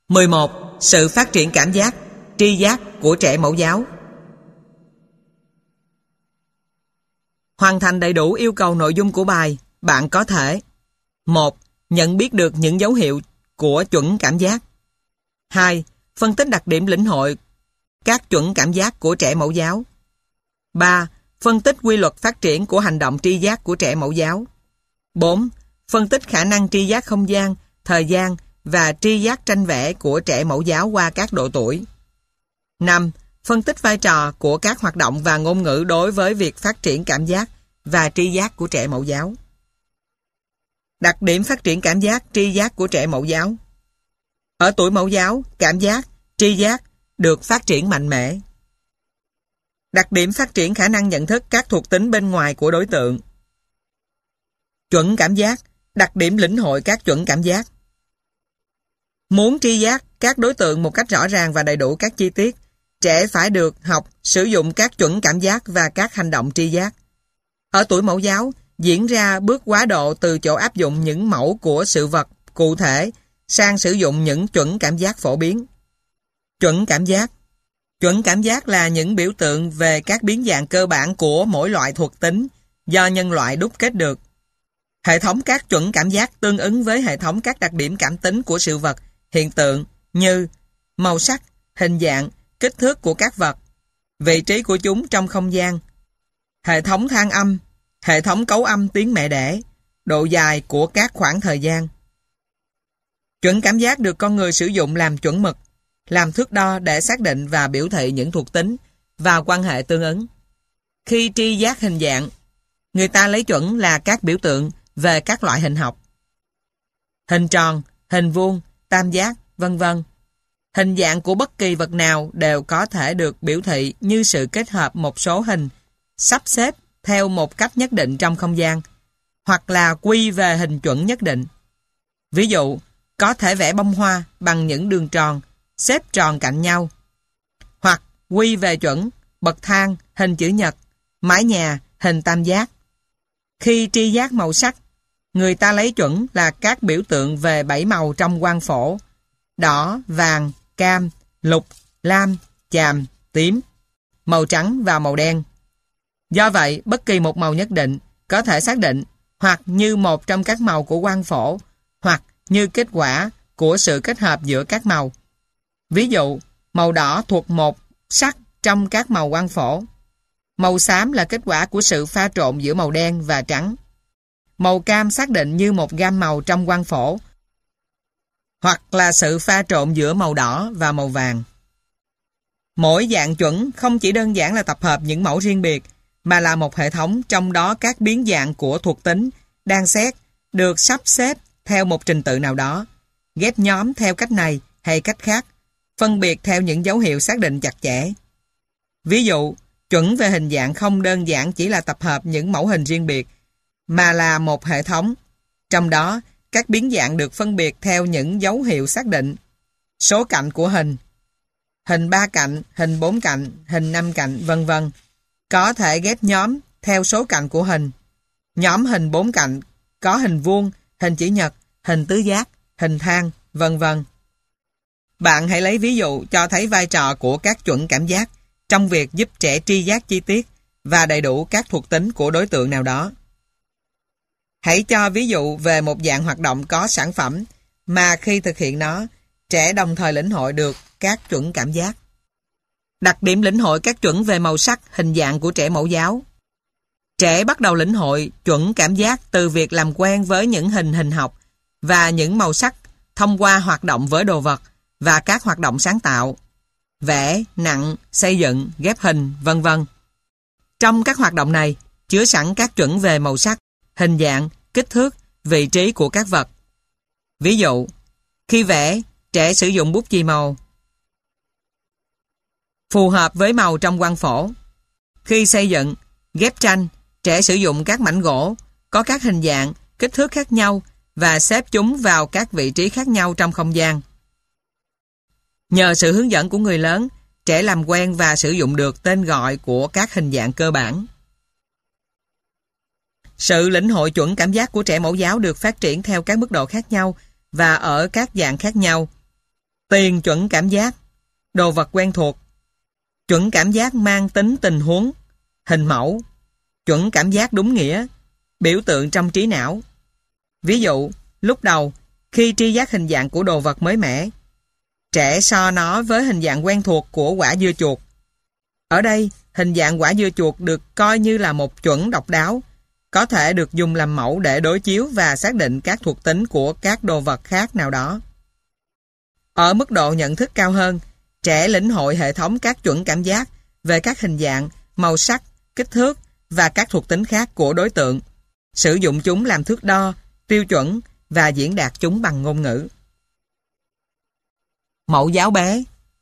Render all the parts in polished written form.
11. Sự phát triển cảm giác, tri giác của trẻ mẫu giáo. Hoàn thành đầy đủ yêu cầu nội dung của bài, bạn có thể: 1. Nhận biết được những dấu hiệu của chuẩn cảm giác. 2. Phân tích đặc điểm lĩnh hội các chuẩn cảm giác của trẻ mẫu giáo. 3. Phân tích quy luật phát triển của hành động tri giác của trẻ mẫu giáo. 4. Phân tích khả năng tri giác không gian, thời gian và tri giác tranh vẽ của trẻ mẫu giáo qua các độ tuổi. 5. Phân tích vai trò của các hoạt động và ngôn ngữ đối với việc phát triển cảm giác và tri giác của trẻ mẫu giáo. Đặc điểm phát triển cảm giác, tri giác của trẻ mẫu giáo. Ở tuổi mẫu giáo, cảm giác, tri giác được phát triển mạnh mẽ. Đặc điểm phát triển khả năng nhận thức các thuộc tính bên ngoài của đối tượng. Chuẩn cảm giác, đặc điểm lĩnh hội các chuẩn cảm giác. Muốn tri giác các đối tượng một cách rõ ràng và đầy đủ các chi tiết, trẻ phải được học sử dụng các chuẩn cảm giác và các hành động tri giác. Ở tuổi mẫu giáo, diễn ra bước quá độ từ chỗ áp dụng những mẫu của sự vật cụ thể sang sử dụng những chuẩn cảm giác phổ biến. Chuẩn cảm giác. Chuẩn cảm giác là những biểu tượng về các biến dạng cơ bản của mỗi loại thuộc tính do nhân loại đúc kết được. Hệ thống các chuẩn cảm giác tương ứng với hệ thống các đặc điểm cảm tính của sự vật, hiện tượng như màu sắc, hình dạng, kích thước của các vật, vị trí của chúng trong không gian, hệ thống than âm, hệ thống cấu âm tiếng mẹ đẻ, độ dài của các khoảng thời gian. Chuẩn cảm giác được con người sử dụng làm chuẩn mực, làm thước đo để xác định và biểu thị những thuộc tính và quan hệ tương ứng. Khi tri giác hình dạng, người ta lấy chuẩn là các biểu tượng về các loại hình học. Hình tròn, hình vuông, tam giác, vân vân. Hình dạng của bất kỳ vật nào đều có thể được biểu thị như sự kết hợp một số hình sắp xếp theo một cách nhất định trong không gian, hoặc là quy về hình chuẩn nhất định. Ví dụ, có thể vẽ bông hoa bằng những đường tròn, xếp tròn cạnh nhau, hoặc quy về chuẩn, bậc thang, hình chữ nhật, mái nhà, hình tam giác. Khi tri giác màu sắc, người ta lấy chuẩn là các biểu tượng về 7 màu trong quang phổ: đỏ, vàng, cam, lục, lam, chàm, tím, màu trắng và màu đen. Do vậy, bất kỳ một màu nhất định có thể xác định hoặc như một trong các màu của quang phổ, hoặc như kết quả của sự kết hợp giữa các màu. Ví dụ, màu đỏ thuộc một sắc trong các màu quang phổ. Màu xám là kết quả của sự pha trộn giữa màu đen và trắng. Màu cam xác định như một gam màu trong quang phổ, hoặc là sự pha trộn giữa màu đỏ và màu vàng. Mỗi dạng chuẩn không chỉ đơn giản là tập hợp những mẫu riêng biệt, mà là một hệ thống trong đó các biến dạng của thuộc tính đang xét được sắp xếp theo một trình tự nào đó, ghép nhóm theo cách này hay cách khác, phân biệt theo những dấu hiệu xác định chặt chẽ. Ví dụ, chuẩn về hình dạng không đơn giản chỉ là tập hợp những mẫu hình riêng biệt, mà là một hệ thống. Trong đó, các biến dạng được phân biệt theo những dấu hiệu xác định: số cạnh của hình, hình 3 cạnh, hình 4 cạnh, hình 5 cạnh, vân vân. Có thể ghép nhóm theo số cạnh của hình. Nhóm hình 4 cạnh có hình vuông, hình chữ nhật, hình tứ giác, hình thang, vân vân. Bạn hãy lấy ví dụ cho thấy vai trò của các chuẩn cảm giác trong việc giúp trẻ tri giác chi tiết và đầy đủ các thuộc tính của đối tượng nào đó. Hãy cho ví dụ về một dạng hoạt động có sản phẩm mà khi thực hiện nó, trẻ đồng thời lĩnh hội được các chuẩn cảm giác. Đặc điểm lĩnh hội các chuẩn về màu sắc, hình dạng của trẻ mẫu giáo. Trẻ bắt đầu lĩnh hội chuẩn cảm giác từ việc làm quen với những hình học và những màu sắc thông qua hoạt động với đồ vật và các hoạt động sáng tạo, vẽ, nặn, xây dựng, ghép hình, vân vân. Trong các hoạt động này, chứa sẵn các chuẩn về màu sắc, hình dạng, kích thước, vị trí của các vật. Ví dụ, khi vẽ, trẻ sử dụng bút chì màu phù hợp với màu trong quang phổ. Khi xây dựng, ghép tranh, trẻ sử dụng các mảnh gỗ có các hình dạng, kích thước khác nhau và xếp chúng vào các vị trí khác nhau trong không gian. Nhờ sự hướng dẫn của người lớn, trẻ làm quen và sử dụng được tên gọi của các hình dạng cơ bản. Sự lĩnh hội chuẩn cảm giác của trẻ mẫu giáo được phát triển theo các mức độ khác nhau và ở các dạng khác nhau. Tiền chuẩn cảm giác, đồ vật quen thuộc. Chuẩn cảm giác mang tính tình huống, hình mẫu. Chuẩn cảm giác đúng nghĩa, biểu tượng trong trí não. Ví dụ, lúc đầu, khi tri giác hình dạng của đồ vật mới mẻ, trẻ so nó với hình dạng quen thuộc của quả dưa chuột. Ở đây, hình dạng quả dưa chuột được coi như là một chuẩn độc đáo, có thể được dùng làm mẫu để đối chiếu và xác định các thuộc tính của các đồ vật khác nào đó. Ở mức độ nhận thức cao hơn, trẻ lĩnh hội hệ thống các chuẩn cảm giác về các hình dạng, màu sắc, kích thước và các thuộc tính khác của đối tượng, sử dụng chúng làm thước đo, tiêu chuẩn và diễn đạt chúng bằng ngôn ngữ. Mẫu giáo bé.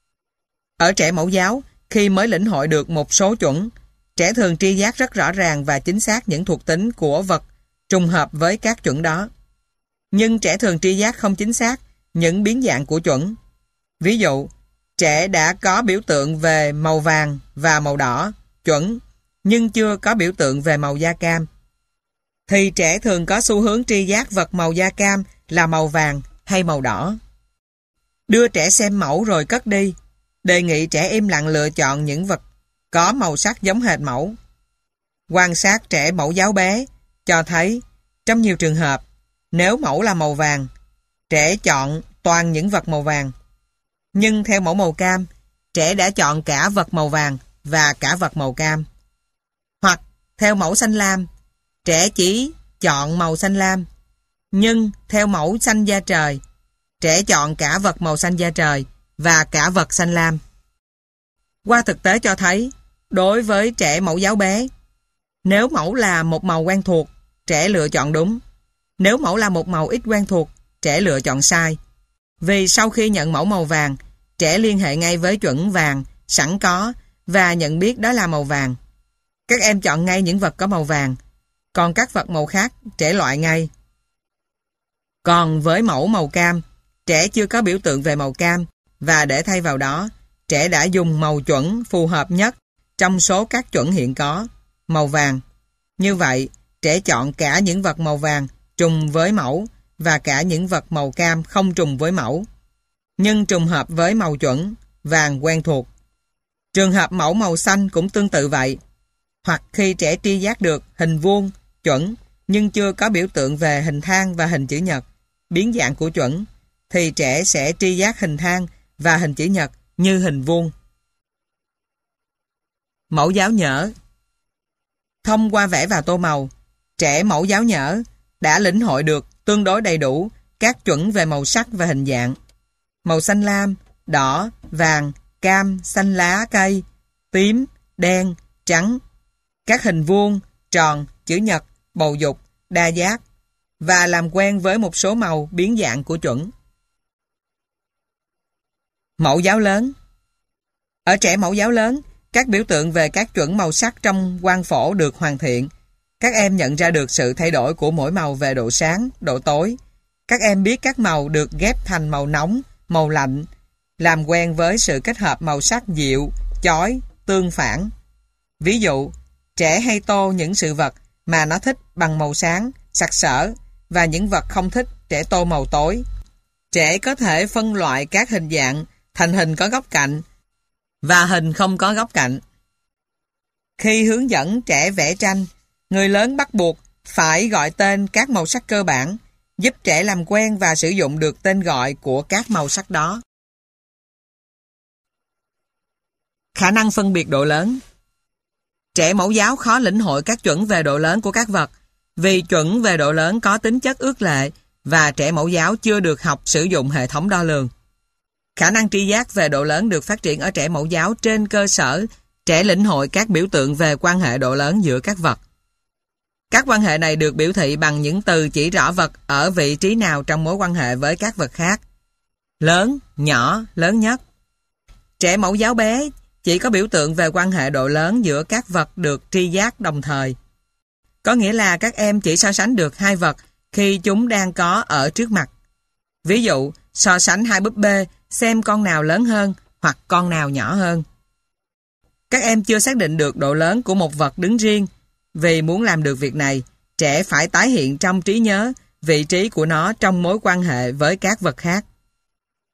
Ở trẻ mẫu giáo, khi mới lĩnh hội được một số chuẩn, trẻ thường tri giác rất rõ ràng và chính xác những thuộc tính của vật trùng hợp với các chuẩn đó. Nhưng trẻ thường tri giác không chính xác những biến dạng của chuẩn. Ví dụ, trẻ đã có biểu tượng về màu vàng và màu đỏ, chuẩn, nhưng chưa có biểu tượng về màu da cam. Thì trẻ thường có xu hướng tri giác vật màu da cam là màu vàng hay màu đỏ. Đưa trẻ xem mẫu rồi cất đi. Đề nghị trẻ im lặng lựa chọn những vật có màu sắc giống hệt mẫu. Quan sát trẻ mẫu giáo bé cho thấy, trong nhiều trường hợp, nếu mẫu là màu vàng, trẻ chọn toàn những vật màu vàng. Nhưng theo mẫu màu cam, trẻ đã chọn cả vật màu vàng và cả vật màu cam. Hoặc theo mẫu xanh lam, trẻ chỉ chọn màu xanh lam. Nhưng theo mẫu xanh da trời, trẻ chọn cả vật màu xanh da trời và cả vật xanh lam. Qua thực tế cho thấy, đối với trẻ mẫu giáo bé, nếu mẫu là một màu quen thuộc, trẻ lựa chọn đúng. Nếu mẫu là một màu ít quen thuộc, trẻ lựa chọn sai. Vì sau khi nhận mẫu màu vàng, trẻ liên hệ ngay với chuẩn vàng sẵn có và nhận biết đó là màu vàng. Các em chọn ngay những vật có màu vàng, còn các vật màu khác trẻ loại ngay. Còn với mẫu màu cam, trẻ chưa có biểu tượng về màu cam và để thay vào đó, trẻ đã dùng màu chuẩn phù hợp nhất trong số các chuẩn hiện có, màu vàng. Như vậy, trẻ chọn cả những vật màu vàng trùng với mẫu và cả những vật màu cam không trùng với mẫu, nhưng trùng hợp với màu chuẩn, vàng quen thuộc. Trường hợp mẫu màu xanh cũng tương tự vậy. Hoặc khi trẻ tri giác được hình vuông, chuẩn, nhưng chưa có biểu tượng về hình thang và hình chữ nhật, biến dạng của chuẩn, thì trẻ sẽ tri giác hình thang và hình chữ nhật như hình vuông. Mẫu giáo nhỡ. Thông qua vẽ và tô màu, trẻ mẫu giáo nhỡ đã lĩnh hội được tương đối đầy đủ các chuẩn về màu sắc và hình dạng. Màu xanh lam, đỏ, vàng, cam, xanh lá cây, tím, đen, trắng, các hình vuông, tròn, chữ nhật, bầu dục, đa giác và làm quen với một số màu biến dạng của chuẩn. Mẫu giáo lớn. Ở trẻ mẫu giáo lớn, các biểu tượng về các chuẩn màu sắc trong quang phổ được hoàn thiện. Các em nhận ra được sự thay đổi của mỗi màu về độ sáng, độ tối. Các em biết các màu được ghép thành màu nóng, màu lạnh, làm quen với sự kết hợp màu sắc dịu, chói, tương phản. Ví dụ, trẻ hay tô những sự vật mà nó thích bằng màu sáng, sặc sỡ và những vật không thích trẻ tô màu tối. Trẻ có thể phân loại các hình dạng thành hình có góc cạnh và hình không có góc cạnh. Khi hướng dẫn trẻ vẽ tranh, người lớn bắt buộc phải gọi tên các màu sắc cơ bản, giúp trẻ làm quen và sử dụng được tên gọi của các màu sắc đó. Khả năng phân biệt độ lớn. Trẻ mẫu giáo khó lĩnh hội các chuẩn về độ lớn của các vật, vì chuẩn về độ lớn có tính chất ước lệ và trẻ mẫu giáo chưa được học sử dụng hệ thống đo lường. Khả năng tri giác về độ lớn được phát triển ở trẻ mẫu giáo trên cơ sở trẻ lĩnh hội các biểu tượng về quan hệ độ lớn giữa các vật. Các quan hệ này được biểu thị bằng những từ chỉ rõ vật ở vị trí nào trong mối quan hệ với các vật khác. Lớn, nhỏ, lớn nhất. Trẻ mẫu giáo bé chỉ có biểu tượng về quan hệ độ lớn giữa các vật được tri giác đồng thời. Có nghĩa là các em chỉ so sánh được hai vật khi chúng đang có ở trước mặt. Ví dụ, so sánh hai búp bê xem con nào lớn hơn hoặc con nào nhỏ hơn. Các em chưa xác định được độ lớn của một vật đứng riêng. Vì muốn làm được việc này, trẻ phải tái hiện trong trí nhớ vị trí của nó trong mối quan hệ với các vật khác.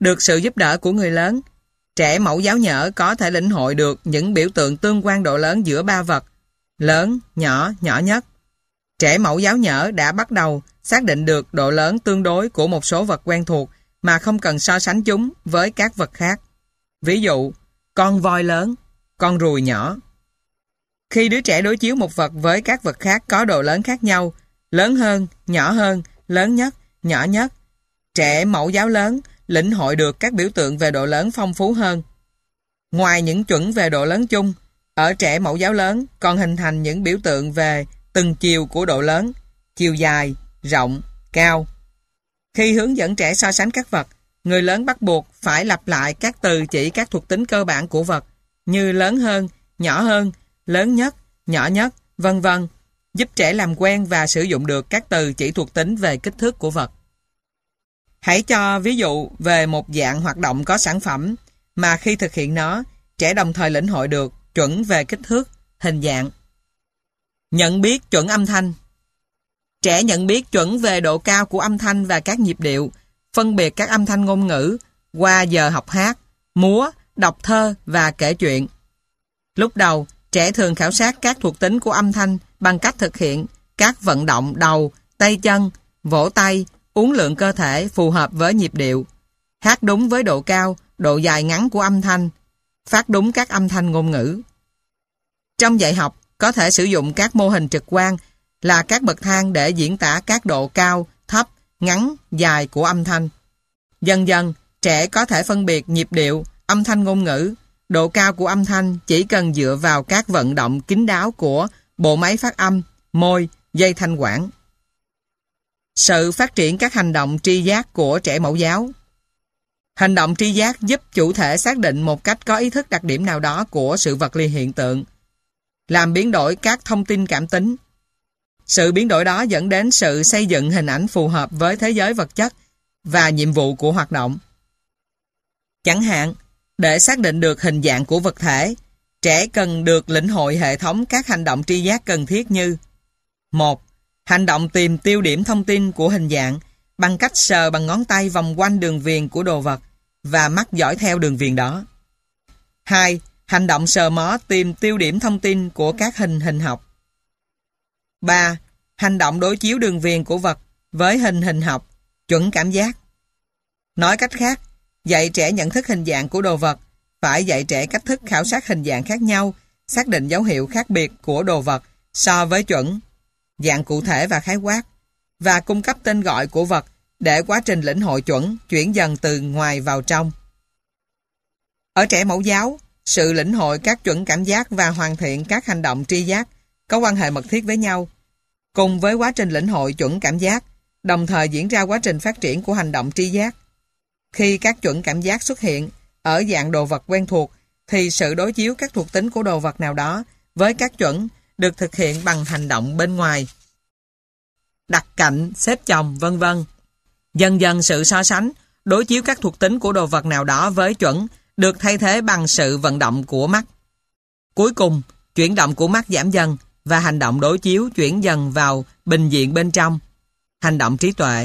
Được sự giúp đỡ của người lớn, trẻ mẫu giáo nhỡ có thể lĩnh hội được những biểu tượng tương quan độ lớn giữa ba vật, lớn, nhỏ, nhỏ nhất. Trẻ mẫu giáo nhỡ đã bắt đầu xác định được độ lớn tương đối của một số vật quen thuộc mà không cần so sánh chúng với các vật khác. Ví dụ, con voi lớn, con ruồi nhỏ. Khi đứa trẻ đối chiếu một vật với các vật khác có độ lớn khác nhau, lớn hơn, lớn nhất, nhỏ nhất, trẻ mẫu giáo lớn lĩnh hội được các biểu tượng về độ lớn phong phú hơn. Ngoài những chuẩn về độ lớn chung, ở trẻ mẫu giáo lớn còn hình thành những biểu tượng về từng chiều của độ lớn, chiều dài, rộng, cao. Khi hướng dẫn trẻ so sánh các vật, người lớn bắt buộc phải lặp lại các từ chỉ các thuộc tính cơ bản của vật như lớn hơn, lớn nhất, nhỏ nhất, vân vân, giúp trẻ làm quen và sử dụng được các từ chỉ thuộc tính về kích thước của vật. Hãy cho ví dụ về một dạng hoạt động có sản phẩm mà khi thực hiện nó, trẻ đồng thời lĩnh hội được chuẩn về kích thước, hình dạng. Nhận biết chuẩn âm thanh. Trẻ nhận biết chuẩn về độ cao của âm thanh và các nhịp điệu, phân biệt các âm thanh ngôn ngữ qua giờ học hát, múa, đọc thơ và kể chuyện. Lúc đầu, trẻ thường khảo sát các thuộc tính của âm thanh bằng cách thực hiện các vận động đầu, tay chân, vỗ tay, uốn lượn cơ thể phù hợp với nhịp điệu, hát đúng với độ cao, độ dài ngắn của âm thanh, phát đúng các âm thanh ngôn ngữ. Trong dạy học, có thể sử dụng các mô hình trực quan là các bậc thang để diễn tả các độ cao, thấp, ngắn, dài của âm thanh. Dần dần, trẻ có thể phân biệt nhịp điệu, âm thanh ngôn ngữ, độ cao của âm thanh chỉ cần dựa vào các vận động kín đáo của bộ máy phát âm, môi, dây thanh quản. Sự phát triển các hành động tri giác của trẻ mẫu giáo. Hành động tri giác giúp chủ thể xác định một cách có ý thức đặc điểm nào đó của sự vật li hiện tượng, làm biến đổi các thông tin cảm tính. Sự biến đổi đó dẫn đến sự xây dựng hình ảnh phù hợp với thế giới vật chất và nhiệm vụ của hoạt động. Chẳng hạn, để xác định được hình dạng của vật thể, trẻ cần được lĩnh hội hệ thống các hành động tri giác cần thiết như: 1. Hành động tìm tiêu điểm thông tin của hình dạng bằng cách sờ bằng ngón tay vòng quanh đường viền của đồ vật và mắt dõi theo đường viền đó. 2. Hành động sờ mó tìm tiêu điểm thông tin của các hình học. 3. Hành động đối chiếu đường viền của vật với hình học, chuẩn cảm giác. Nói cách khác, dạy trẻ nhận thức hình dạng của đồ vật phải dạy trẻ cách thức khảo sát hình dạng khác nhau, xác định dấu hiệu khác biệt của đồ vật so với chuẩn, dạng cụ thể và khái quát, và cung cấp tên gọi của vật để quá trình lĩnh hội chuẩn chuyển dần từ ngoài vào trong. Ở trẻ mẫu giáo, sự lĩnh hội các chuẩn cảm giác và hoàn thiện các hành động tri giác có quan hệ mật thiết với nhau. Cùng với quá trình lĩnh hội chuẩn cảm giác, đồng thời diễn ra quá trình phát triển của hành động tri giác. Khi các chuẩn cảm giác xuất hiện ở dạng đồ vật quen thuộc, thì sự đối chiếu các thuộc tính của đồ vật nào đó với các chuẩn được thực hiện bằng hành động bên ngoài. Đặt cạnh, xếp chồng, vân vân. Dần dần sự so sánh, đối chiếu các thuộc tính của đồ vật nào đó với chuẩn được thay thế bằng sự vận động của mắt. Cuối cùng, chuyển động của mắt giảm dần và hành động đối chiếu chuyển dần vào bình diện bên trong. Hành động trí tuệ.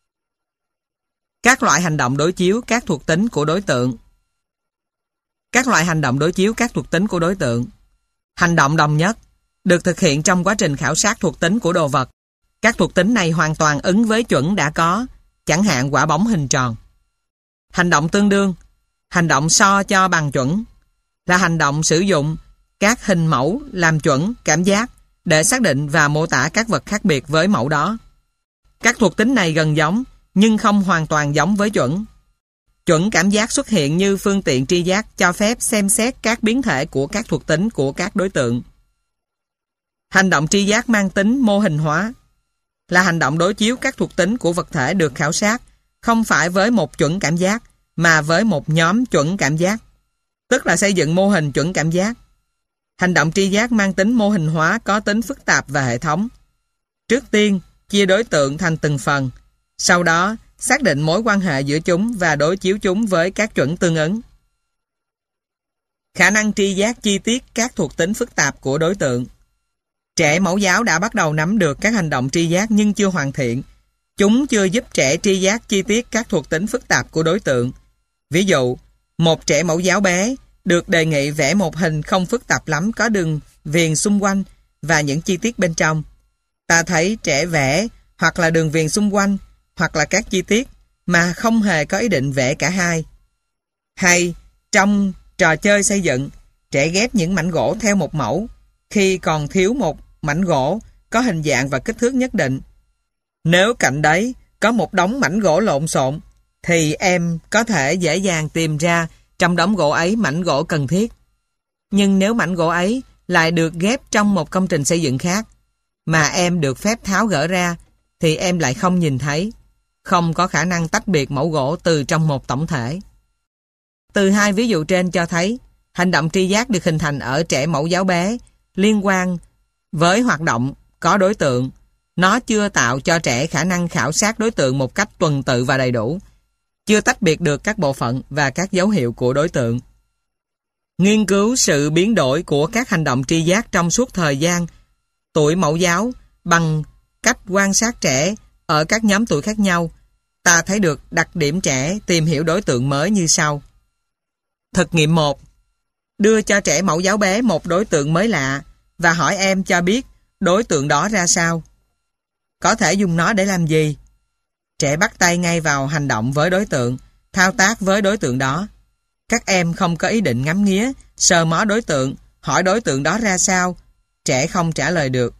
Các loại hành động đối chiếu các thuộc tính của đối tượng. Các loại hành động đối chiếu các thuộc tính của đối tượng. Hành động đồng nhất được thực hiện trong quá trình khảo sát thuộc tính của đồ vật. Các thuộc tính này hoàn toàn ứng với chuẩn đã có, chẳng hạn quả bóng hình tròn. Hành động tương đương, hành động so cho bằng chuẩn, là hành động sử dụng các hình mẫu làm chuẩn cảm giác để xác định và mô tả các vật khác biệt với mẫu đó. Các thuộc tính này gần giống nhưng không hoàn toàn giống với chuẩn. Chuẩn cảm giác xuất hiện như phương tiện tri giác cho phép xem xét các biến thể của các thuộc tính của các đối tượng. Hành động tri giác mang tính mô hình hóa, là hành động đối chiếu các thuộc tính của vật thể được khảo sát, không phải với một chuẩn cảm giác, mà với một nhóm chuẩn cảm giác, tức là xây dựng mô hình chuẩn cảm giác. Hành động tri giác mang tính mô hình hóa có tính phức tạp và hệ thống. Trước tiên, chia đối tượng thành từng phần, sau đó xác định mối quan hệ giữa chúng và đối chiếu chúng với các chuẩn tương ứng. Khả năng tri giác chi tiết các thuộc tính phức tạp của đối tượng. Trẻ mẫu giáo đã bắt đầu nắm được các hành động tri giác nhưng chưa hoàn thiện. Chúng chưa giúp trẻ tri giác chi tiết các thuộc tính phức tạp của đối tượng, Ví dụ, một trẻ mẫu giáo bé được đề nghị vẽ một hình không phức tạp lắm, có đường viền xung quanh và những chi tiết bên trong. Ta thấy trẻ vẽ hoặc là đường viền xung quanh hoặc là các chi tiết mà không hề có ý định vẽ cả hai. Hay trong trò chơi xây dựng, trẻ ghép những mảnh gỗ theo một mẫu khi còn thiếu một mảnh gỗ có hình dạng và kích thước nhất định. Nếu cạnh đấy có một đống mảnh gỗ lộn xộn thì em có thể dễ dàng tìm ra trong đống gỗ ấy mảnh gỗ cần thiết. Nhưng nếu mảnh gỗ ấy lại được ghép trong một công trình xây dựng khác mà em được phép tháo gỡ ra thì em lại không nhìn thấy, không có khả năng tách biệt mẫu gỗ từ trong một tổng thể. Từ hai ví dụ trên cho thấy hành động tri giác được hình thành ở trẻ mẫu giáo bé liên quan với hoạt động có đối tượng. Nó chưa tạo cho trẻ khả năng khảo sát đối tượng một cách tuần tự và đầy đủ, chưa tách biệt được các bộ phận và các dấu hiệu của đối tượng. Nghiên cứu sự biến đổi của các hành động tri giác trong suốt thời gian tuổi mẫu giáo bằng cách quan sát trẻ ở các nhóm tuổi khác nhau, ta thấy được đặc điểm trẻ tìm hiểu đối tượng mới như sau. Thực nghiệm 1. Đưa cho trẻ mẫu giáo bé một đối tượng mới lạ và hỏi em cho biết đối tượng đó ra sao. Có thể dùng nó để làm gì? Trẻ bắt tay ngay vào hành động với đối tượng, thao tác với đối tượng đó. Các em không có ý định ngắm nghía, sờ mó đối tượng, hỏi đối tượng đó ra sao. Trẻ không trả lời được.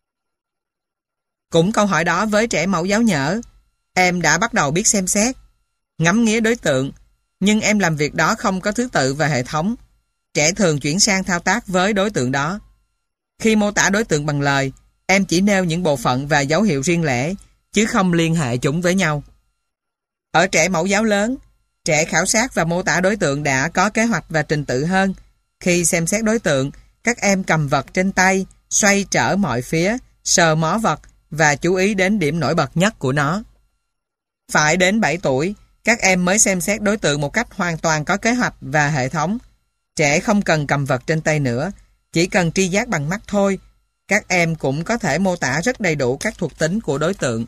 Cũng câu hỏi đó với trẻ mẫu giáo nhỡ. Em đã bắt đầu biết xem xét, ngắm nghía đối tượng, nhưng em làm việc đó không có thứ tự và hệ thống. Trẻ thường chuyển sang thao tác với đối tượng đó. Khi mô tả đối tượng bằng lời, em chỉ nêu những bộ phận và dấu hiệu riêng lẻ, chứ không liên hệ chúng với nhau. Ở trẻ mẫu giáo lớn, trẻ khảo sát và mô tả đối tượng đã có kế hoạch và trình tự hơn. Khi xem xét đối tượng, các em cầm vật trên tay, xoay trở mọi phía, sờ mó vật và chú ý đến điểm nổi bật nhất của nó. Phải đến 7 tuổi, các em mới xem xét đối tượng một cách hoàn toàn có kế hoạch và hệ thống. Trẻ không cần cầm vật trên tay nữa, chỉ cần tri giác bằng mắt thôi. Các em cũng có thể mô tả rất đầy đủ các thuộc tính của đối tượng.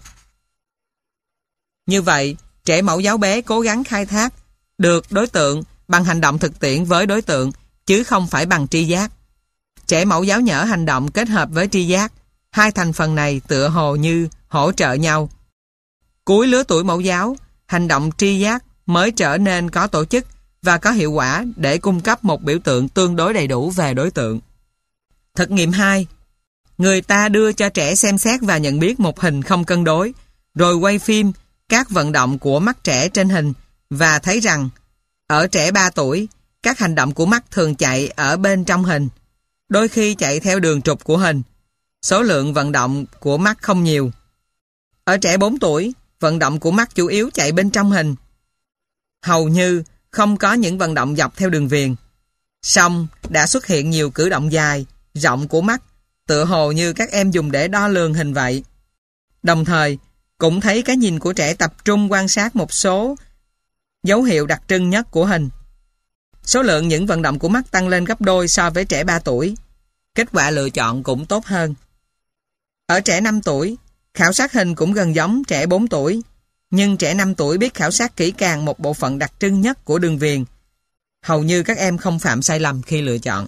Như vậy, trẻ mẫu giáo bé cố gắng khai thác được đối tượng bằng hành động thực tiễn với đối tượng, chứ không phải bằng tri giác. Trẻ mẫu giáo nhỡ hành động kết hợp với tri giác. Hai thành phần này tựa hồ như hỗ trợ nhau. Cuối lứa tuổi mẫu giáo, hành động tri giác mới trở nên có tổ chức và có hiệu quả để cung cấp một biểu tượng tương đối đầy đủ về đối tượng. Thực nghiệm 2. Người ta đưa cho trẻ xem xét và nhận biết một hình không cân đối, rồi quay phim các vận động của mắt trẻ trên hình và thấy rằng ở trẻ 3 tuổi, các hành động của mắt thường chạy ở bên trong hình, đôi khi chạy theo đường trục của hình. Số lượng vận động của mắt không nhiều. Ở trẻ 4 tuổi, vận động của mắt chủ yếu chạy bên trong hình. Hầu như không có những vận động dọc theo đường viền. Song đã xuất hiện nhiều cử động dài, rộng của mắt, tựa hồ như các em dùng để đo lường hình vậy. Đồng thời, cũng thấy cái nhìn của trẻ tập trung quan sát một số dấu hiệu đặc trưng nhất của hình. Số lượng những vận động của mắt tăng lên gấp đôi so với trẻ 3 tuổi. Kết quả lựa chọn cũng tốt hơn. Ở trẻ 5 tuổi, khảo sát hình cũng gần giống trẻ 4 tuổi, nhưng trẻ 5 tuổi biết khảo sát kỹ càng một bộ phận đặc trưng nhất của đường viền. Hầu như các em không phạm sai lầm khi lựa chọn.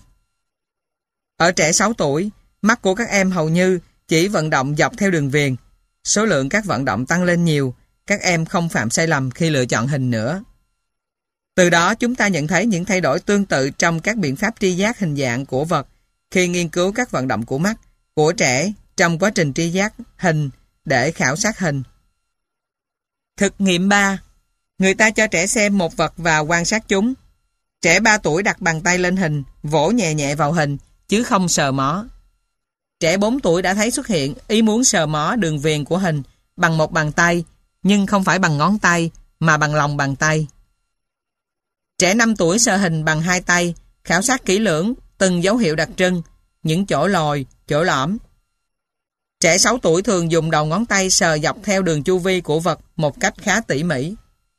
Ở trẻ 6 tuổi, mắt của các em hầu như chỉ vận động dọc theo đường viền. Số lượng các vận động tăng lên nhiều, các em không phạm sai lầm khi lựa chọn hình nữa. Từ đó chúng ta nhận thấy những thay đổi tương tự trong các biện pháp tri giác hình dạng của vật khi nghiên cứu các vận động của mắt của trẻ trong quá trình tri giác hình để khảo sát hình. Thực nghiệm 3. Người ta cho trẻ xem một vật và quan sát chúng. Trẻ 3 tuổi đặt bàn tay lên hình, vỗ nhẹ nhẹ vào hình, chứ không sờ mó. Trẻ 4 tuổi đã thấy xuất hiện ý muốn sờ mó đường viền của hình bằng một bàn tay, nhưng không phải bằng ngón tay, mà bằng lòng bàn tay. Trẻ 5 tuổi sờ hình bằng 2 tay, khảo sát kỹ lưỡng từng dấu hiệu đặc trưng, những chỗ lồi, chỗ lõm. Trẻ 6 tuổi thường dùng đầu ngón tay sờ dọc theo đường chu vi của vật một cách khá tỉ mỉ.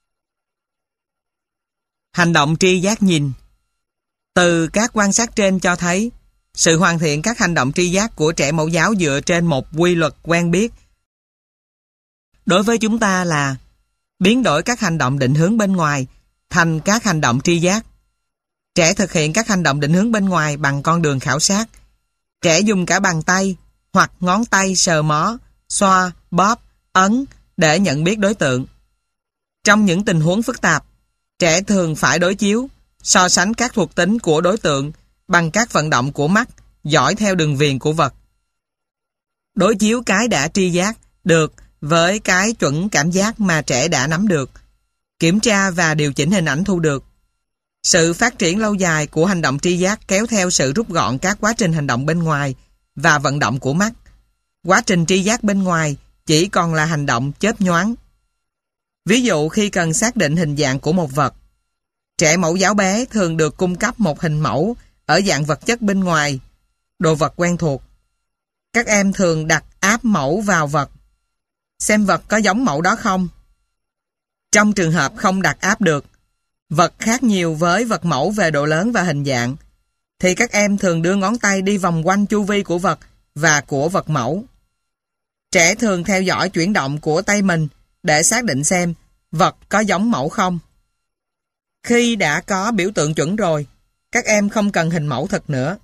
Hành động tri giác nhìn. Từ các quan sát trên cho thấy, sự hoàn thiện các hành động tri giác của trẻ mẫu giáo dựa trên một quy luật quen biết. Đối với chúng ta là biến đổi các hành động định hướng bên ngoài thành các hành động tri giác. Trẻ thực hiện các hành động định hướng bên ngoài bằng con đường khảo sát. Trẻ dùng cả bàn tay hoặc ngón tay sờ mó, xoa, bóp, ấn để nhận biết đối tượng. Trong những tình huống phức tạp, trẻ thường phải đối chiếu, so sánh các thuộc tính của đối tượng bằng các vận động của mắt, dõi theo đường viền của vật. Đối chiếu cái đã tri giác được với cái chuẩn cảm giác mà trẻ đã nắm được. Kiểm tra và điều chỉnh hình ảnh thu được. Sự phát triển lâu dài của hành động tri giác kéo theo sự rút gọn các quá trình hành động bên ngoài và vận động của mắt. Quá trình tri giác bên ngoài chỉ còn là hành động chớp nhoáng. Ví dụ khi cần xác định hình dạng của một vật, trẻ mẫu giáo bé thường được cung cấp một hình mẫu ở dạng vật chất bên ngoài, đồ vật quen thuộc. Các em thường đặt áp mẫu vào vật, xem vật có giống mẫu đó không. Trong trường hợp không đặt áp được, vật khác nhiều với vật mẫu về độ lớn và hình dạng, thì các em thường đưa ngón tay đi vòng quanh chu vi của vật và của vật mẫu. Trẻ thường theo dõi chuyển động của tay mình để xác định xem vật có giống mẫu không. Khi đã có biểu tượng chuẩn rồi, các em không cần hình mẫu thật nữa.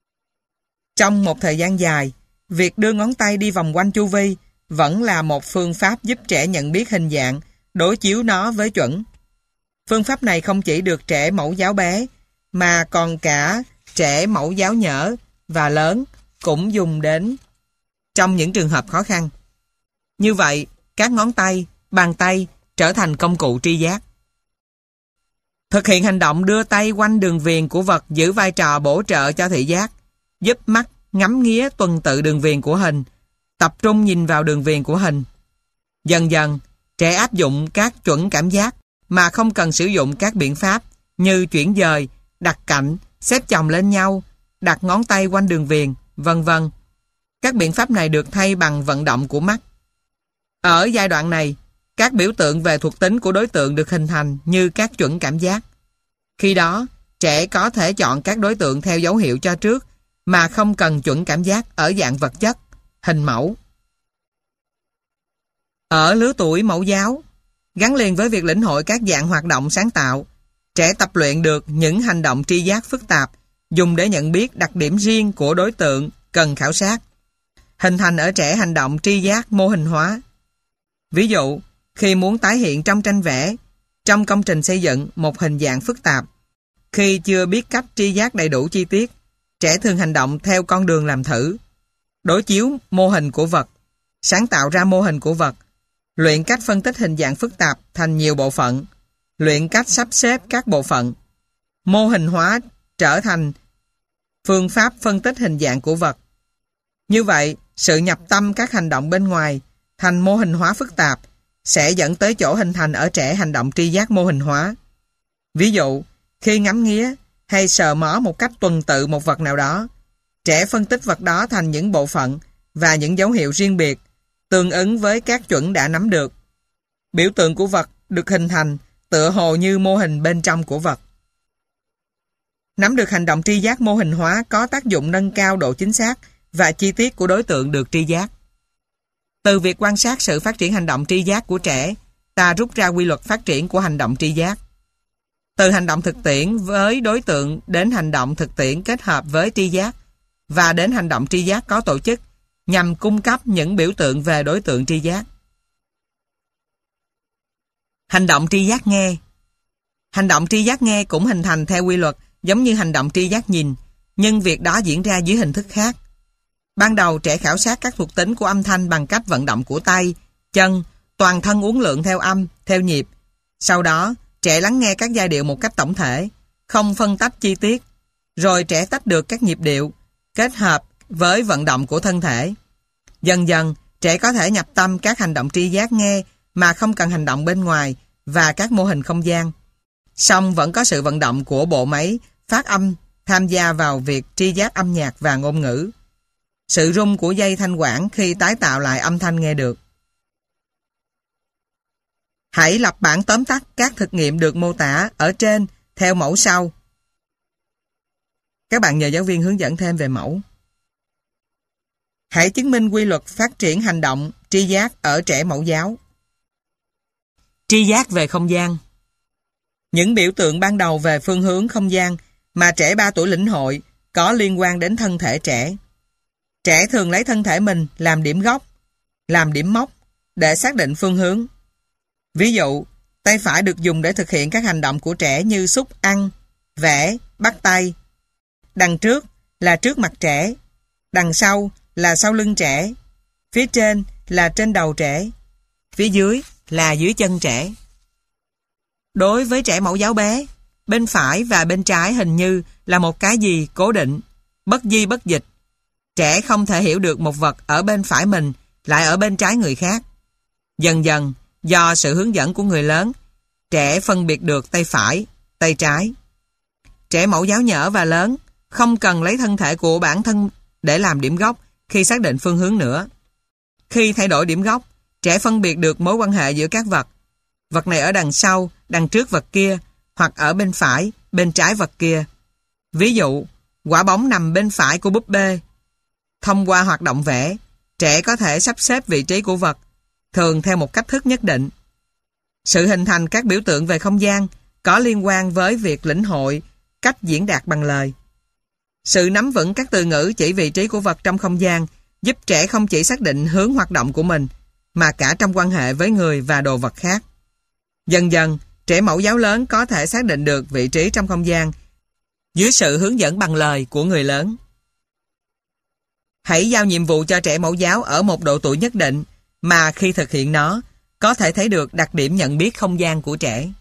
Trong một thời gian dài, việc đưa ngón tay đi vòng quanh chu vi vẫn là một phương pháp giúp trẻ nhận biết hình dạng, đối chiếu nó với chuẩn. Phương pháp này không chỉ được trẻ mẫu giáo bé, mà còn cả trẻ mẫu giáo nhỡ và lớn cũng dùng đến trong những trường hợp khó khăn. Như vậy, các ngón tay, bàn tay trở thành công cụ tri giác. Thực hiện hành động đưa tay quanh đường viền của vật giữ vai trò bổ trợ cho thị giác, giúp mắt ngắm nghía tuần tự đường viền của hình, tập trung nhìn vào đường viền của hình. Dần dần, trẻ áp dụng các chuẩn cảm giác mà không cần sử dụng các biện pháp như chuyển dời, đặt cạnh, xếp chồng lên nhau, đặt ngón tay quanh đường viền, vân vân. Các biện pháp này được thay bằng vận động của mắt. Ở giai đoạn này, các biểu tượng về thuộc tính của đối tượng được hình thành như các chuẩn cảm giác. Khi đó, trẻ có thể chọn các đối tượng theo dấu hiệu cho trước mà không cần chuẩn cảm giác ở dạng vật chất, hình mẫu. Ở lứa tuổi mẫu giáo, gắn liền với việc lĩnh hội các dạng hoạt động sáng tạo, trẻ tập luyện được những hành động tri giác phức tạp dùng để nhận biết đặc điểm riêng của đối tượng cần khảo sát, hình thành ở trẻ hành động tri giác mô hình hóa. Ví dụ, khi muốn tái hiện trong tranh vẽ, trong công trình xây dựng một hình dạng phức tạp, khi chưa biết cách tri giác đầy đủ chi tiết, trẻ thường hành động theo con đường làm thử, đối chiếu mô hình của vật, sáng tạo ra mô hình của vật, luyện cách phân tích hình dạng phức tạp thành nhiều bộ phận, luyện cách sắp xếp các bộ phận. Mô hình hóa trở thành phương pháp phân tích hình dạng của vật. Như vậy, sự nhập tâm các hành động bên ngoài thành mô hình hóa phức tạp sẽ dẫn tới chỗ hình thành ở trẻ hành động tri giác mô hình hóa. Ví dụ, khi ngắm nghía hay sờ mó một cách tuần tự một vật nào đó, trẻ phân tích vật đó thành những bộ phận và những dấu hiệu riêng biệt, tương ứng với các chuẩn đã nắm được. Biểu tượng của vật được hình thành tựa hồ như mô hình bên trong của vật. Nắm được hành động tri giác mô hình hóa có tác dụng nâng cao độ chính xác và chi tiết của đối tượng được tri giác. Từ việc quan sát sự phát triển hành động tri giác của trẻ, ta rút ra quy luật phát triển của hành động tri giác. Từ hành động thực tiễn với đối tượng đến hành động thực tiễn kết hợp với tri giác và đến hành động tri giác có tổ chức nhằm cung cấp những biểu tượng về đối tượng tri giác. Hành động tri giác nghe. Hành động tri giác nghe cũng hình thành theo quy luật giống như hành động tri giác nhìn, nhưng việc đó diễn ra dưới hình thức khác. Ban đầu trẻ khảo sát các thuộc tính của âm thanh bằng cách vận động của tay, chân, toàn thân uốn lượn theo âm, theo nhịp. Sau đó, trẻ lắng nghe các giai điệu một cách tổng thể, không phân tách chi tiết. Rồi trẻ tách được các nhịp điệu, kết hợp với vận động của thân thể. Dần dần, trẻ có thể nhập tâm các hành động tri giác nghe mà không cần hành động bên ngoài và các mô hình không gian. Song vẫn có sự vận động của bộ máy phát âm tham gia vào việc tri giác âm nhạc và ngôn ngữ. Sự rung của dây thanh quản khi tái tạo lại âm thanh nghe được. Hãy lập bản tóm tắt các thực nghiệm được mô tả ở trên theo mẫu sau. Các bạn nhờ giáo viên hướng dẫn thêm về mẫu. Hãy chứng minh quy luật phát triển hành động tri giác ở trẻ mẫu giáo. Tri giác về không gian. Những biểu tượng ban đầu về phương hướng không gian mà trẻ 3 tuổi lĩnh hội có liên quan đến thân thể trẻ. Trẻ thường lấy thân thể mình làm điểm gốc, làm điểm mốc để xác định phương hướng. Ví dụ, tay phải được dùng để thực hiện các hành động của trẻ như xúc ăn, vẽ, bắt tay. Đằng trước là trước mặt trẻ, đằng sau là sau lưng trẻ, phía trên là trên đầu trẻ, phía dưới là dưới chân trẻ. Đối với trẻ mẫu giáo bé, bên phải và bên trái hình như là một cái gì cố định, bất di bất dịch. Trẻ không thể hiểu được một vật ở bên phải mình lại ở bên trái người khác. Dần dần, do sự hướng dẫn của người lớn, trẻ phân biệt được tay phải, tay trái. Trẻ mẫu giáo nhỏ và lớn không cần lấy thân thể của bản thân để làm điểm gốc khi xác định phương hướng nữa. Khi thay đổi điểm gốc, trẻ phân biệt được mối quan hệ giữa các vật. Vật này ở đằng sau, đằng trước vật kia, hoặc ở bên phải, bên trái vật kia. Ví dụ, quả bóng nằm bên phải của búp bê. Thông qua hoạt động vẽ, trẻ có thể sắp xếp vị trí của vật, thường theo một cách thức nhất định. Sự hình thành các biểu tượng về không gian có liên quan với việc lĩnh hội cách diễn đạt bằng lời. Sự nắm vững các từ ngữ chỉ vị trí của vật trong không gian giúp trẻ không chỉ xác định hướng hoạt động của mình, mà cả trong quan hệ với người và đồ vật khác. Dần dần, trẻ mẫu giáo lớn có thể xác định được vị trí trong không gian dưới sự hướng dẫn bằng lời của người lớn. Hãy giao nhiệm vụ cho trẻ mẫu giáo ở một độ tuổi nhất định mà khi thực hiện nó, có thể thấy được đặc điểm nhận biết không gian của trẻ.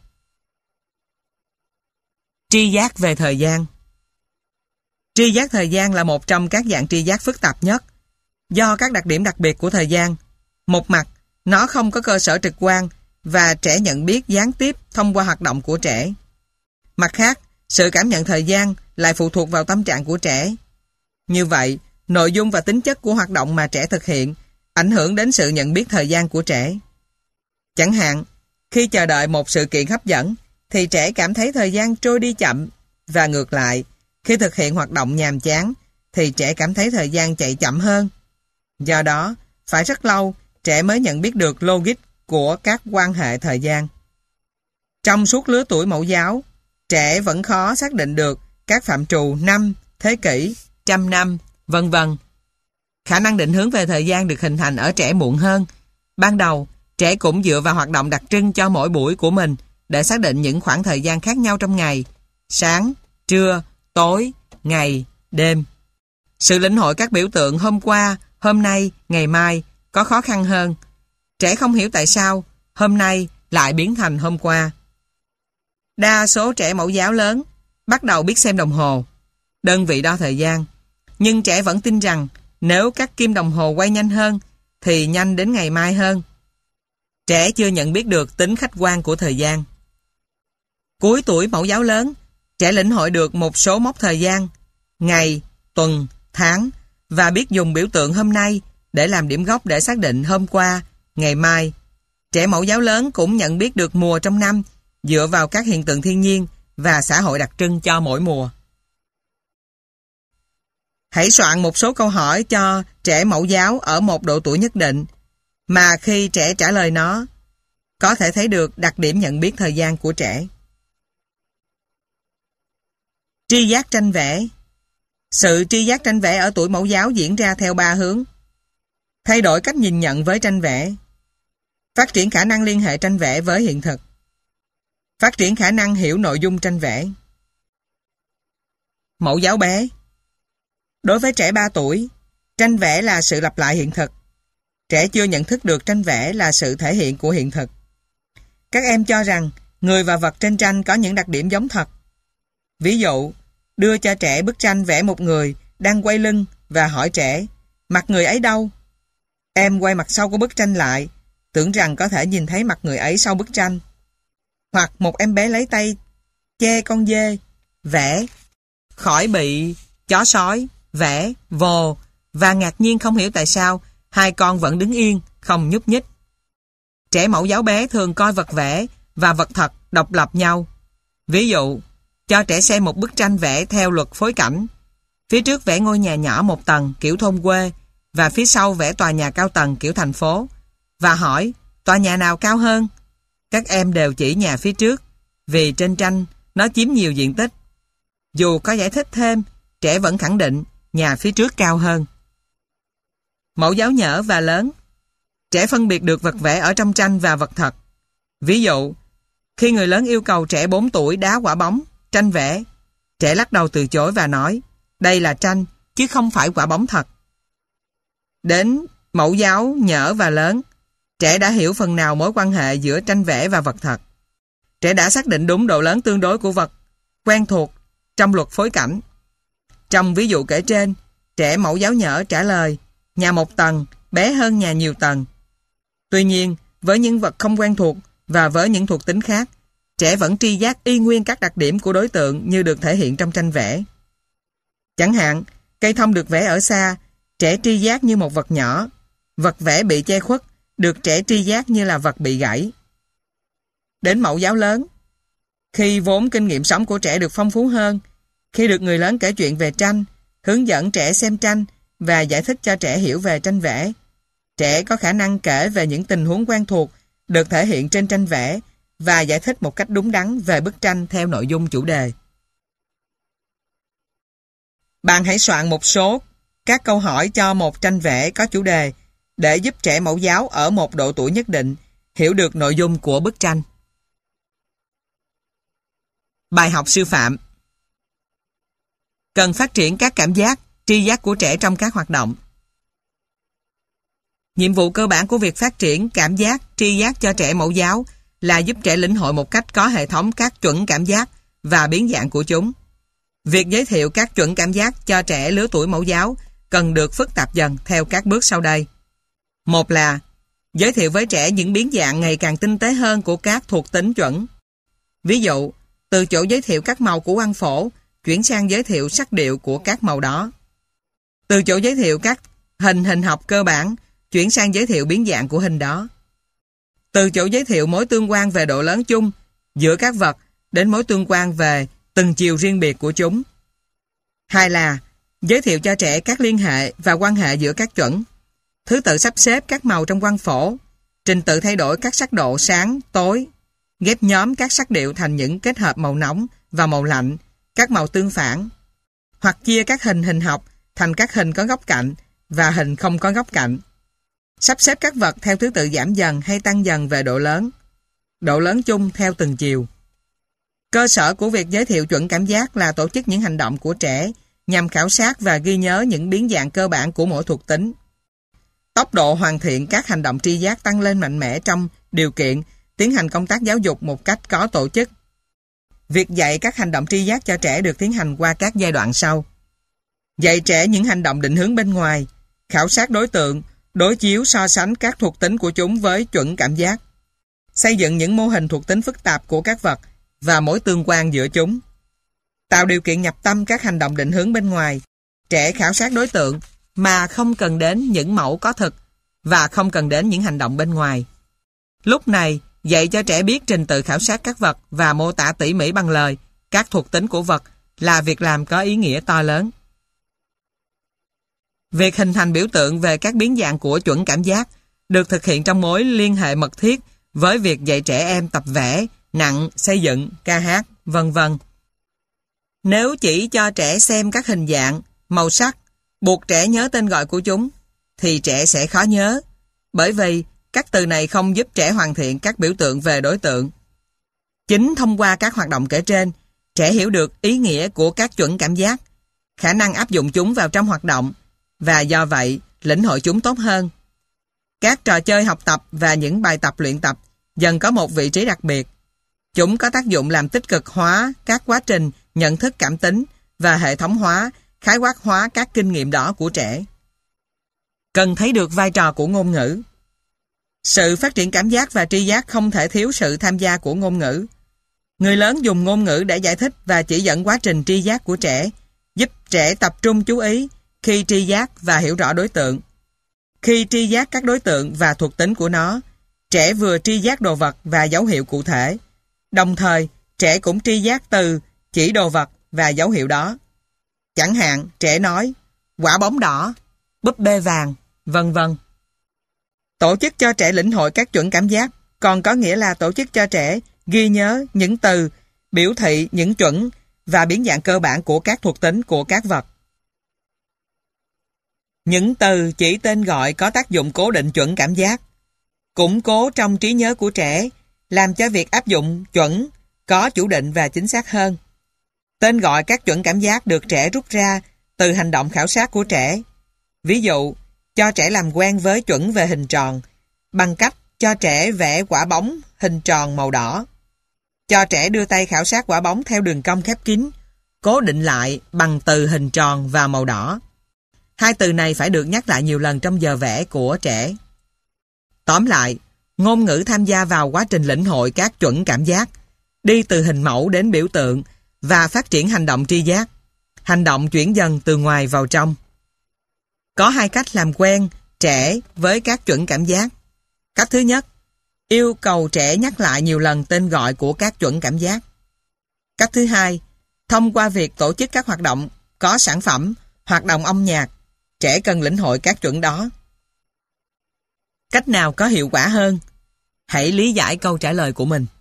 Tri giác về thời gian. Tri giác thời gian là một trong các dạng tri giác phức tạp nhất. Do các đặc điểm đặc biệt của thời gian, một mặt, nó không có cơ sở trực quan và trẻ nhận biết gián tiếp thông qua hoạt động của trẻ. Mặt khác, sự cảm nhận thời gian lại phụ thuộc vào tâm trạng của trẻ. Như vậy, nội dung và tính chất của hoạt động mà trẻ thực hiện ảnh hưởng đến sự nhận biết thời gian của trẻ. Chẳng hạn, khi chờ đợi một sự kiện hấp dẫn, thì trẻ cảm thấy thời gian trôi đi chậm, và ngược lại, khi thực hiện hoạt động nhàm chán, thì trẻ cảm thấy thời gian chạy chậm hơn. Do đó, phải rất lâu, trẻ mới nhận biết được logic của các quan hệ thời gian. Trong suốt lứa tuổi mẫu giáo, trẻ vẫn khó xác định được các phạm trù năm, thế kỷ, trăm năm, vân vân. Khả năng định hướng về thời gian được hình thành ở trẻ muộn hơn. Ban đầu, trẻ cũng dựa vào hoạt động đặc trưng cho mỗi buổi của mình để xác định những khoảng thời gian khác nhau trong ngày, sáng, trưa, tối, ngày, đêm. Sự lĩnh hội các biểu tượng hôm qua, hôm nay, ngày mai có khó khăn hơn. Trẻ không hiểu tại sao hôm nay lại biến thành hôm qua. Đa số trẻ mẫu giáo lớn bắt đầu biết xem đồng hồ, đơn vị đo thời gian, nhưng trẻ vẫn tin rằng nếu các kim đồng hồ quay nhanh hơn thì nhanh đến ngày mai hơn. Trẻ chưa nhận biết được tính khách quan của thời gian. Cuối tuổi mẫu giáo lớn, trẻ lĩnh hội được một số mốc thời gian, ngày, tuần, tháng và biết dùng biểu tượng hôm nay để làm điểm gốc để xác định hôm qua, ngày mai. Trẻ mẫu giáo lớn cũng nhận biết được mùa trong năm dựa vào các hiện tượng thiên nhiên và xã hội đặc trưng cho mỗi mùa. Hãy soạn một số câu hỏi cho trẻ mẫu giáo ở một độ tuổi nhất định mà khi trẻ trả lời nó, có thể thấy được đặc điểm nhận biết thời gian của trẻ. Tri giác tranh vẽ. Sự tri giác tranh vẽ ở tuổi mẫu giáo diễn ra theo 3 hướng. Thay đổi cách nhìn nhận với tranh vẽ. Phát triển khả năng liên hệ tranh vẽ với hiện thực. Phát triển khả năng hiểu nội dung tranh vẽ. Mẫu giáo bé. Đối với trẻ 3 tuổi, tranh vẽ là sự lặp lại hiện thực. Trẻ chưa nhận thức được tranh vẽ là sự thể hiện của hiện thực. Các em cho rằng người và vật trên tranh có những đặc điểm giống thật. Ví dụ, đưa cho trẻ bức tranh vẽ một người đang quay lưng và hỏi trẻ, mặt người ấy đâu? Em quay mặt sau của bức tranh lại, tưởng rằng có thể nhìn thấy mặt người ấy sau bức tranh. Hoặc một em bé lấy tay che con dê, vẽ, khỏi bị chó sói, vẽ, vồ, và ngạc nhiên không hiểu tại sao hai con vẫn đứng yên, không nhúc nhích. Trẻ mẫu giáo bé thường coi vật vẽ và vật thật độc lập nhau. Ví dụ, cho trẻ xem một bức tranh vẽ theo luật phối cảnh. Phía trước vẽ ngôi nhà nhỏ một tầng kiểu thôn quê và phía sau vẽ tòa nhà cao tầng kiểu thành phố. Và hỏi, tòa nhà nào cao hơn? Các em đều chỉ nhà phía trước vì trên tranh nó chiếm nhiều diện tích. Dù có giải thích thêm, trẻ vẫn khẳng định nhà phía trước cao hơn. Mẫu giáo nhỏ và lớn. Trẻ phân biệt được vật vẽ ở trong tranh và vật thật. Ví dụ, khi người lớn yêu cầu trẻ 4 tuổi đá quả bóng, tranh vẽ, trẻ lắc đầu từ chối và nói, đây là tranh, chứ không phải quả bóng thật. Đến mẫu giáo nhỏ và lớn, trẻ đã hiểu phần nào mối quan hệ giữa tranh vẽ và vật thật. Trẻ đã xác định đúng độ lớn tương đối của vật, quen thuộc trong luật phối cảnh. Trong ví dụ kể trên, trẻ mẫu giáo nhỏ trả lời, nhà 1 tầng bé hơn nhà nhiều tầng. Tuy nhiên, với những vật không quen thuộc và với những thuộc tính khác, trẻ vẫn tri giác y nguyên các đặc điểm của đối tượng như được thể hiện trong tranh vẽ. Chẳng hạn, cây thông được vẽ ở xa, trẻ tri giác như một vật nhỏ. Vật vẽ bị che khuất, được trẻ tri giác như là vật bị gãy. Đến mẫu giáo lớn, khi vốn kinh nghiệm sống của trẻ được phong phú hơn, khi được người lớn kể chuyện về tranh, hướng dẫn trẻ xem tranh và giải thích cho trẻ hiểu về tranh vẽ, trẻ có khả năng kể về những tình huống quen thuộc được thể hiện trên tranh vẽ và giải thích một cách đúng đắn về bức tranh theo nội dung chủ đề. Bạn hãy soạn một số các câu hỏi cho một tranh vẽ có chủ đề để giúp trẻ mẫu giáo ở một độ tuổi nhất định hiểu được nội dung của bức tranh. Bài học sư phạm. Cần phát triển các cảm giác, tri giác của trẻ trong các hoạt động. Nhiệm vụ cơ bản của việc phát triển cảm giác, tri giác cho trẻ mẫu giáo là giúp trẻ lĩnh hội một cách có hệ thống các chuẩn cảm giác và biến dạng của chúng. Việc giới thiệu các chuẩn cảm giác cho trẻ lứa tuổi mẫu giáo cần được phức tạp dần theo các bước sau đây. Một là giới thiệu với trẻ những biến dạng ngày càng tinh tế hơn của các thuộc tính chuẩn. Ví dụ, từ chỗ giới thiệu các màu của quang phổ, chuyển sang giới thiệu sắc điệu của các màu đó. Từ chỗ giới thiệu các hình học cơ bản, chuyển sang giới thiệu biến dạng của hình đó. Từ chỗ giới thiệu mối tương quan về độ lớn chung giữa các vật đến mối tương quan về từng chiều riêng biệt của chúng. Hai là giới thiệu cho trẻ các liên hệ và quan hệ giữa các chuẩn, thứ tự sắp xếp các màu trong quang phổ, trình tự thay đổi các sắc độ sáng, tối, ghép nhóm các sắc điệu thành những kết hợp màu nóng và màu lạnh, các màu tương phản, hoặc chia các hình học thành các hình có góc cạnh và hình không có góc cạnh. Sắp xếp các vật theo thứ tự giảm dần hay tăng dần về độ lớn chung theo từng chiều. Cơ sở của việc giới thiệu chuẩn cảm giác là tổ chức những hành động của trẻ nhằm khảo sát và ghi nhớ những biến dạng cơ bản của mỗi thuộc tính. Tốc độ hoàn thiện các hành động tri giác tăng lên mạnh mẽ trong điều kiện tiến hành công tác giáo dục một cách có tổ chức. Việc dạy các hành động tri giác cho trẻ được tiến hành qua các giai đoạn sau. Dạy trẻ những hành động định hướng bên ngoài, khảo sát đối tượng, đối chiếu so sánh các thuộc tính của chúng với chuẩn cảm giác, xây dựng những mô hình thuộc tính phức tạp của các vật và mối tương quan giữa chúng. Tạo điều kiện nhập tâm các hành động định hướng bên ngoài, trẻ khảo sát đối tượng mà không cần đến những mẫu có thực và không cần đến những hành động bên ngoài. Lúc này, dạy cho trẻ biết trình tự khảo sát các vật và mô tả tỉ mỉ bằng lời các thuộc tính của vật là việc làm có ý nghĩa to lớn. Việc hình thành biểu tượng về các biến dạng của chuẩn cảm giác được thực hiện trong mối liên hệ mật thiết với việc dạy trẻ em tập vẽ, nặng, xây dựng, ca hát, vân vân. Nếu chỉ cho trẻ xem các hình dạng, màu sắc, buộc trẻ nhớ tên gọi của chúng, thì trẻ sẽ khó nhớ, bởi vì các từ này không giúp trẻ hoàn thiện các biểu tượng về đối tượng. Chính thông qua các hoạt động kể trên, trẻ hiểu được ý nghĩa của các chuẩn cảm giác, khả năng áp dụng chúng vào trong hoạt động, và do vậy lĩnh hội chúng tốt hơn. Các trò chơi học tập và những bài tập luyện tập dần có một vị trí đặc biệt. Chúng có tác dụng làm tích cực hóa các quá trình nhận thức cảm tính và hệ thống hóa, khái quát hóa các kinh nghiệm đó của trẻ. Cần thấy được vai trò của ngôn ngữ. Sự phát triển cảm giác và tri giác không thể thiếu sự tham gia của ngôn ngữ. Người lớn dùng ngôn ngữ để giải thích và chỉ dẫn quá trình tri giác của trẻ, giúp trẻ tập trung chú ý khi tri giác và hiểu rõ đối tượng. Khi tri giác các đối tượng và thuộc tính của nó, trẻ vừa tri giác đồ vật và dấu hiệu cụ thể. Đồng thời, trẻ cũng tri giác từ, chỉ đồ vật và dấu hiệu đó. Chẳng hạn, trẻ nói, quả bóng đỏ, búp bê vàng, vân vân. Tổ chức cho trẻ lĩnh hội các chuẩn cảm giác còn có nghĩa là tổ chức cho trẻ ghi nhớ những từ biểu thị những chuẩn và biến dạng cơ bản của các thuộc tính của các vật. Những từ chỉ tên gọi có tác dụng cố định chuẩn cảm giác, củng cố trong trí nhớ của trẻ, làm cho việc áp dụng chuẩn có chủ định và chính xác hơn. Tên gọi các chuẩn cảm giác được trẻ rút ra từ hành động khảo sát của trẻ. Ví dụ, cho trẻ làm quen với chuẩn về hình tròn bằng cách cho trẻ vẽ quả bóng hình tròn màu đỏ. Cho trẻ đưa tay khảo sát quả bóng theo đường cong khép kín, cố định lại bằng từ hình tròn và màu đỏ. Hai từ này phải được nhắc lại nhiều lần trong giờ vẽ của trẻ. Tóm lại, ngôn ngữ tham gia vào quá trình lĩnh hội các chuẩn cảm giác, đi từ hình mẫu đến biểu tượng và phát triển hành động tri giác. Hành động chuyển dần từ ngoài vào trong. Có hai cách làm quen trẻ với các chuẩn cảm giác. Cách thứ nhất, yêu cầu trẻ nhắc lại nhiều lần tên gọi của các chuẩn cảm giác. Cách thứ hai, thông qua việc tổ chức các hoạt động có sản phẩm, hoạt động âm nhạc, trẻ cần lĩnh hội các chuẩn đó. Cách nào có hiệu quả hơn? Hãy lý giải câu trả lời của mình.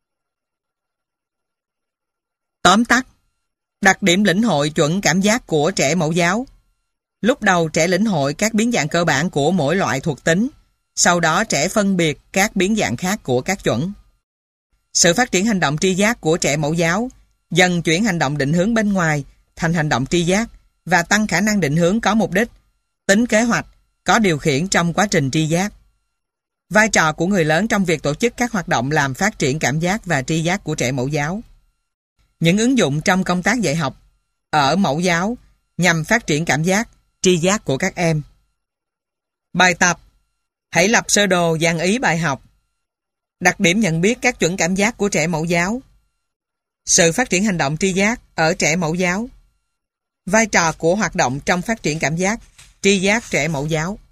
Tóm tắt, đặc điểm lĩnh hội chuẩn cảm giác của trẻ mẫu giáo. Lúc đầu trẻ lĩnh hội các biến dạng cơ bản của mỗi loại thuộc tính, sau đó trẻ phân biệt các biến dạng khác của các chuẩn. Sự phát triển hành động tri giác của trẻ mẫu giáo dần chuyển hành động định hướng bên ngoài thành hành động tri giác và tăng khả năng định hướng có mục đích, tính kế hoạch, có điều khiển trong quá trình tri giác. Vai trò của người lớn trong việc tổ chức các hoạt động làm phát triển cảm giác và tri giác của trẻ mẫu giáo. Những ứng dụng trong công tác dạy học ở mẫu giáo nhằm phát triển cảm giác, tri giác của các em. Bài tập. Hãy lập sơ đồ dàn ý bài học. Đặc điểm nhận biết các chuẩn cảm giác của trẻ mẫu giáo. Sự phát triển hành động tri giác ở trẻ mẫu giáo. Vai trò của hoạt động trong phát triển cảm giác, tri giác trẻ mẫu giáo.